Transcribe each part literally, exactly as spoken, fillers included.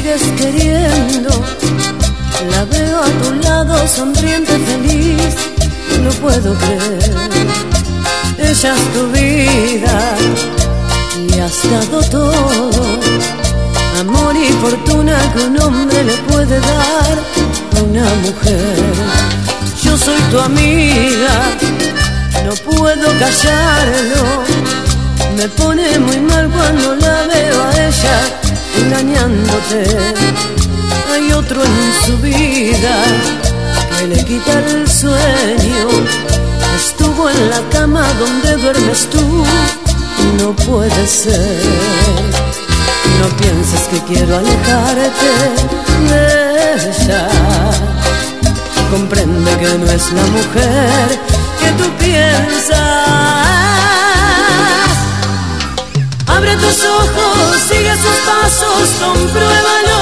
sigues queriendo. La veo a tu lado sonriente, feliz, no puedo creer. Ella es tu vida y has dado todo, amor y fortuna que un hombre le puede dar a una mujer. Yo soy tu amiga, no puedo callarlo. Me pone muy mal cuando la veo a ella engañándote. Hay otro en su vida que le quita el sueño. Estuvo en la cama donde duermes tú, no puede ser. No pienses que quiero alejarte de ella. Comprende que no es la mujer que tú piensas. Abre tus ojos, sigue sus pasos, compruébalo.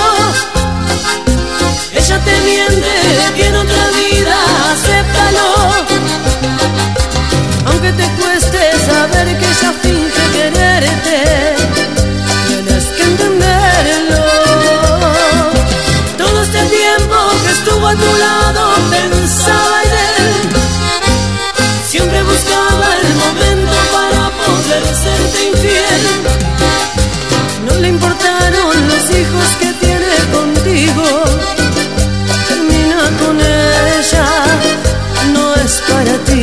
Ella te miente, tiene otra vida, acéptalo. Aunque te cueste saber que ella finge quererte, tienes que entenderlo. Todo este tiempo que estuvo a tu lado pensaba en él. Siempre buscaba el momento para poder serte infiel. No le importaron los hijos que tiene contigo. Termina con ella, no es para ti.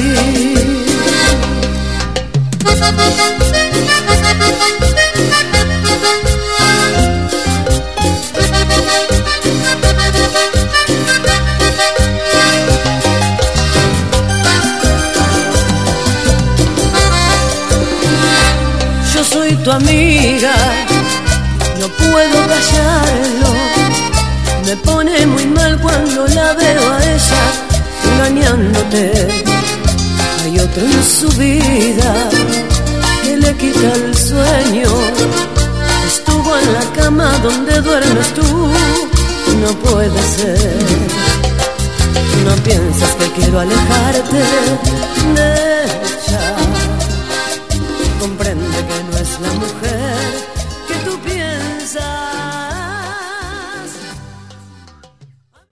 Yo soy tu amiga, no puedo callarlo. Me pone muy mal cuando la veo a ella engañándote. Hay otro en su vida que le quita el sueño. Estuvo en la cama donde duermes tú, no puede ser. No piensas que quiero alejarte de